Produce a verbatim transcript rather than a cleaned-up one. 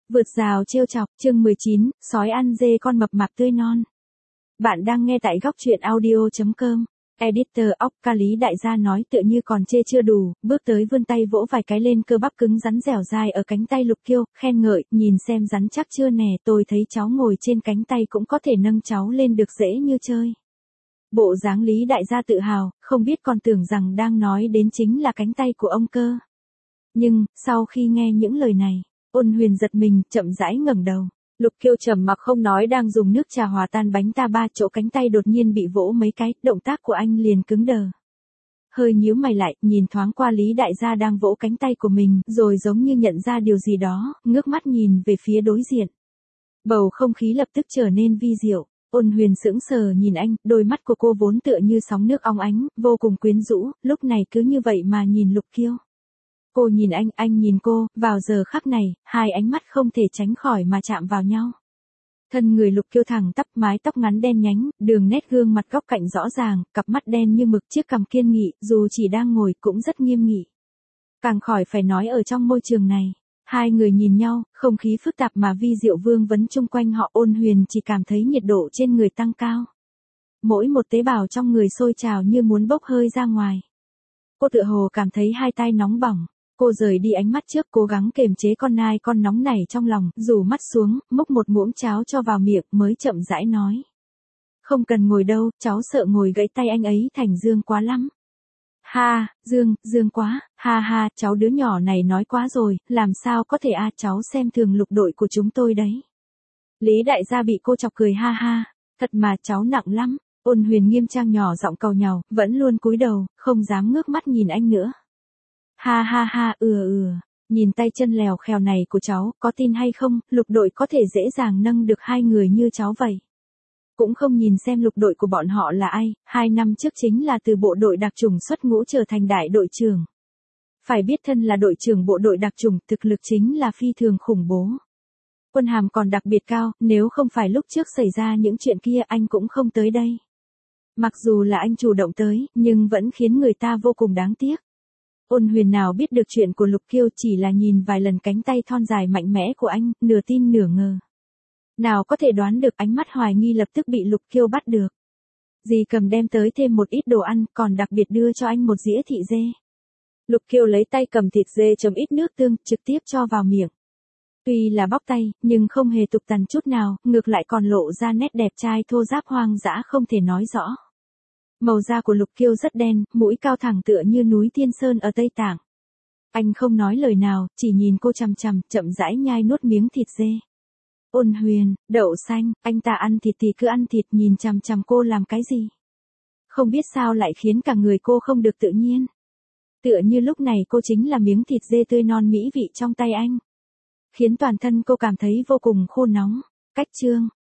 Vượt rào trêu chọc, chương mười chín, sói ăn dê con mập mạp tươi non. Bạn đang nghe tại góc truyện audio chấm com. Editor óc ca Lý đại gia nói tựa như còn chê chưa đủ, bước tới vươn tay vỗ vài cái lên cơ bắp cứng rắn dẻo dai ở cánh tay Lục Kiêu, khen ngợi, nhìn xem rắn chắc chưa nè, tôi thấy cháu ngồi trên cánh tay cũng có thể nâng cháu lên được dễ như chơi. Bộ dáng Lý đại gia tự hào, không biết còn tưởng rằng đang nói đến chính là cánh tay của ông cơ. Nhưng, sau khi nghe những lời này, Ôn Huyền giật mình, chậm rãi ngẩng đầu. Lục Kiêu trầm mặc không nói đang dùng nước trà hòa tan bánh ta ba, chỗ cánh tay đột nhiên bị vỗ mấy cái, động tác của anh liền cứng đờ. Hơi nhíu mày lại, nhìn thoáng qua Lý đại gia đang vỗ cánh tay của mình, rồi giống như nhận ra điều gì đó, ngước mắt nhìn về phía đối diện. Bầu không khí lập tức trở nên vi diệu. Ôn Huyền sững sờ nhìn anh, đôi mắt của cô vốn tựa như sóng nước óng ánh, vô cùng quyến rũ, lúc này cứ như vậy mà nhìn Lục Kiêu. Cô nhìn anh, anh nhìn cô, vào giờ khắc này, hai ánh mắt không thể tránh khỏi mà chạm vào nhau. Thân người Lục Kiêu thẳng tắp, mái tóc ngắn đen nhánh, đường nét gương mặt góc cạnh rõ ràng, cặp mắt đen như mực, chiếc cằm kiên nghị, dù chỉ đang ngồi cũng rất nghiêm nghị. Càng khỏi phải nói ở trong môi trường này, hai người nhìn nhau, không khí phức tạp mà vi diệu vương vấn chung quanh họ. Ôn Huyền chỉ cảm thấy nhiệt độ trên người tăng cao. Mỗi một tế bào trong người sôi trào như muốn bốc hơi ra ngoài. Cô tựa hồ cảm thấy hai tay nóng bỏng. Cô rời đi ánh mắt trước, cố gắng kềm chế con nai con nóng này trong lòng, rủ mắt xuống, múc một muỗng cháo cho vào miệng, mới chậm rãi nói. Không cần ngồi đâu, cháu sợ ngồi gãy tay anh ấy thành Dương quá lắm. Ha, Dương, Dương quá, ha ha, cháu đứa nhỏ này nói quá rồi, làm sao có thể à, cháu xem thường Lục đội của chúng tôi đấy. Lý đại gia bị cô chọc cười ha ha, thật mà cháu nặng lắm. Ôn Huyền nghiêm trang nhỏ giọng cầu nhàu, vẫn luôn cúi đầu, không dám ngước mắt nhìn anh nữa. Ha ha ha, ừa ừa, nhìn tay chân lèo khèo này của cháu, có tin hay không, Lục đội có thể dễ dàng nâng được hai người như cháu vậy. Cũng không nhìn xem Lục đội của bọn họ là ai, hai năm trước chính là từ bộ đội đặc chủng xuất ngũ trở thành đại đội trưởng. Phải biết thân là đội trưởng bộ đội đặc chủng, thực lực chính là phi thường khủng bố. Quân hàm còn đặc biệt cao, nếu không phải lúc trước xảy ra những chuyện kia anh cũng không tới đây. Mặc dù là anh chủ động tới, nhưng vẫn khiến người ta vô cùng đáng tiếc. Ôn Huyền nào biết được chuyện của Lục Kiêu, chỉ là nhìn vài lần cánh tay thon dài mạnh mẽ của anh, nửa tin nửa ngờ. Nào có thể đoán được ánh mắt hoài nghi lập tức bị Lục Kiêu bắt được. Dì cầm đem tới thêm một ít đồ ăn, còn đặc biệt đưa cho anh một dĩa thịt dê. Lục Kiêu lấy tay cầm thịt dê chấm ít nước tương, trực tiếp cho vào miệng. Tuy là bóc tay, nhưng không hề tục tằn chút nào, ngược lại còn lộ ra nét đẹp trai thô ráp hoang dã không thể nói rõ. Màu da của Lục Kiêu rất đen, mũi cao thẳng tựa như núi Thiên Sơn ở Tây Tạng. Anh không nói lời nào, chỉ nhìn cô chằm chằm, chậm rãi nhai nuốt miếng thịt dê. Ôn Huyền, đậu xanh, anh ta ăn thịt thì cứ ăn thịt, nhìn chằm chằm cô làm cái gì? Không biết sao lại khiến cả người cô không được tự nhiên. Tựa như lúc này cô chính là miếng thịt dê tươi non mỹ vị trong tay anh. Khiến toàn thân cô cảm thấy vô cùng khô nóng. Cách chương.